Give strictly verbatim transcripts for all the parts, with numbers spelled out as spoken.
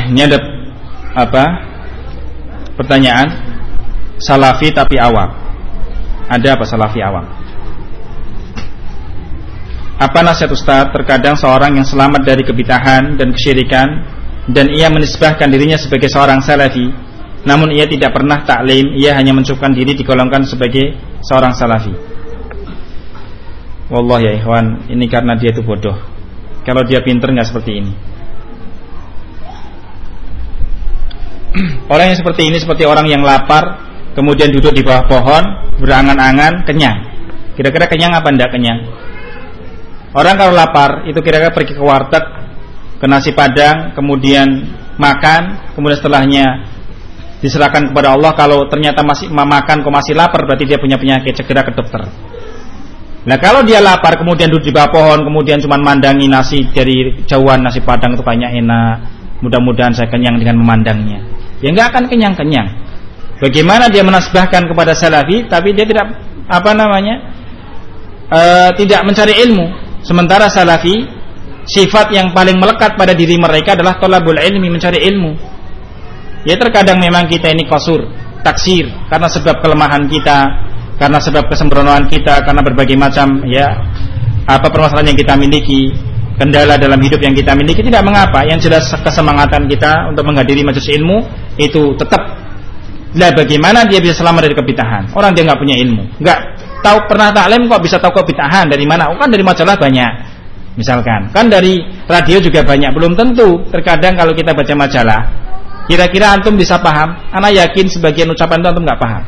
Ini ada apa? Pertanyaan, salafi tapi awam. Ada apa salafi awam? Apa nasihat Ustaz? Terkadang seorang yang selamat dari kebid'ahan dan kesyirikan dan ia menisbahkan dirinya sebagai seorang salafi, namun ia tidak pernah taklim, ia hanya mencukupkan diri digolongkan sebagai seorang salafi. Wallah ya ikhwan, ini karena dia itu bodoh. Kalau dia pinter nggak seperti ini. Orang yang seperti ini seperti orang yang lapar, kemudian duduk di bawah pohon, berangan-angan, kenyang. Kira-kira kenyang apa enggak kenyang? Orang kalau lapar, itu kira-kira pergi ke warteg, ke nasi padang, kemudian makan, kemudian setelahnya diserahkan kepada Allah. Kalau ternyata masih makan kok masih lapar, berarti dia punya penyakit, segera ke dokter. Nah kalau dia lapar kemudian duduk di bawah pohon, kemudian cuma mandangi nasi dari jauhan, nasi padang itu banyak enak, mudah-mudahan saya kenyang dengan memandangnya, ya nggak akan kenyang-kenyang. Bagaimana dia menasbahkan kepada salafi tapi dia tidak apa namanya e, tidak mencari ilmu. Sementara salafi sifat yang paling melekat pada diri mereka adalah thalabul ilmi, mencari ilmu. Ya terkadang memang kita ini qasur, taksir karena sebab kelemahan kita, karena sebab kesembronoan kita, karena berbagai macam ya apa permasalahan yang kita miliki, kendala dalam hidup yang kita miliki. Tidak mengapa, yang jelas kesemangatan kita untuk menghadiri majelis ilmu itu tetap. Lah bagaimana dia bisa selamat dari kebid'ahan? Orang dia nggak punya ilmu, nggak tahu pernah taklim kok bisa tahu kebid'ahan dari mana? Oh, kan dari majalah banyak, misalkan kan dari radio juga banyak. Belum tentu. Terkadang kalau kita baca majalah, kira-kira antum bisa paham? Ana yakin sebagian ucapan itu antum nggak paham.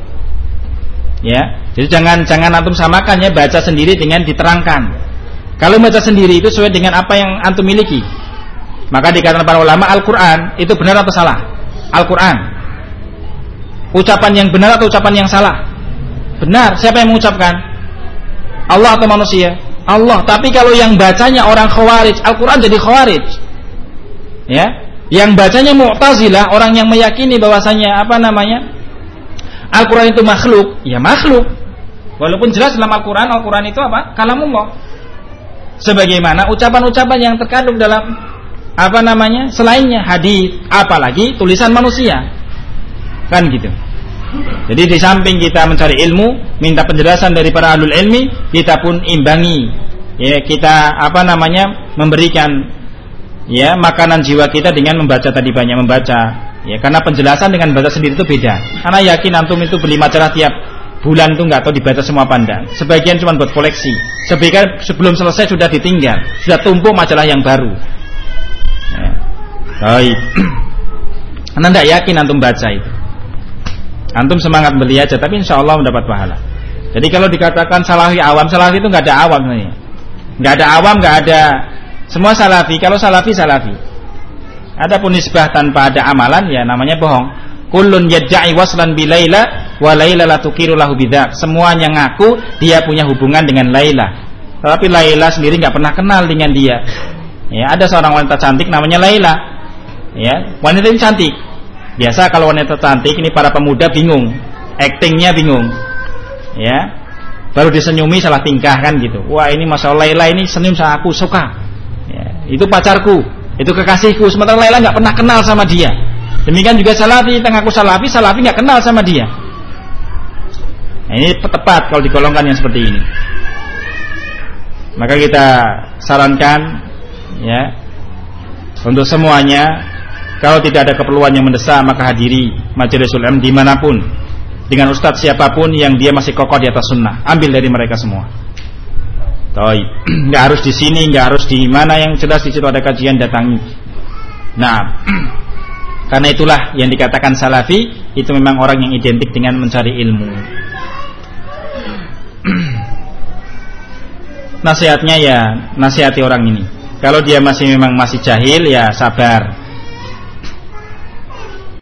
Ya, jadi jangan jangan antum samakan ya baca sendiri dengan diterangkan. Kalau baca sendiri itu sesuai dengan apa yang antum miliki. Maka dikatakan para ulama Al-Quran itu benar atau salah? Al-Quran ucapan yang benar atau ucapan yang salah? Benar. Siapa yang mengucapkan? Allah atau manusia? Allah. Tapi kalau yang bacanya orang Khawarij, Al-Quran jadi Khawarij. Ya, yang bacanya Mu'tazilah, orang yang meyakini bahwasanya apa namanya Al-Quran itu makhluk, ya makhluk. Walaupun jelas dalam Al-Quran, Al-Quran itu apa? Kalamullah. Sebagaimana ucapan-ucapan yang terkandung dalam apa namanya selainnya hadis, apalagi tulisan manusia. Kan gitu. Jadi di samping kita mencari ilmu, minta penjelasan dari para ahlul ilmi, kita pun imbangi. Ya, kita apa namanya memberikan ya makanan jiwa kita dengan membaca tadi, banyak membaca. Ya, karena penjelasan dengan baca sendiri itu beda. Karena yakin antum itu beli majalah tiap bulan itu nggak tahu dibaca semua pandang. Sebagian cuma buat koleksi. Sebagian sebelum selesai sudah ditinggal, sudah tumpuk majalah yang baru. Ya. Baik. Anda tidak yakin antum baca itu. Antum semangat beli aja, tapi insya Allah mendapat pahala. Jadi kalau dikatakan salafi awam, salafi itu nggak ada awam sebenarnya. Nggak ada awam, nggak ada semua salafi. Kalau salafi salafi. Adapun nisbah tanpa ada amalan ya namanya bohong. Kullun yad'i waslan bi Laila wa Laila la tuqiru lahu bidzak. Semuanya ngaku dia punya hubungan dengan Laila. Tetapi Laila sendiri enggak pernah kenal dengan dia. Ya, ada seorang wanita cantik namanya Laila. Ya, wanita ini cantik. Biasa kalau wanita cantik ini para pemuda bingung, aktingnya bingung. Ya. Baru disenyumi salah tingkah kan gitu. Wah, ini Masya Allah Laila ini senyum sama aku, suka. Ya, itu pacarku. Itu kekasihku. Sementara Laila nggak pernah kenal sama dia. Demikian juga salafi, tengahku salafi, salafi nggak kenal sama dia. Nah, ini tepat kalau digolongkan yang seperti ini. Maka kita sarankan, ya, untuk semuanya, kalau tidak ada keperluan yang mendesak maka hadiri majelisul ilm dimanapun, dengan ustadz siapapun yang dia masih kokoh di atas sunnah, ambil dari mereka semua. Taib, nggak harus di sini, nggak harus di mana, yang jelas di situ ada kajian datangi. Nah, karena itulah yang dikatakan salafi itu memang orang yang identik dengan mencari ilmu. Nasihatnya ya nasihati orang ini. Kalau dia masih memang masih jahil ya sabar.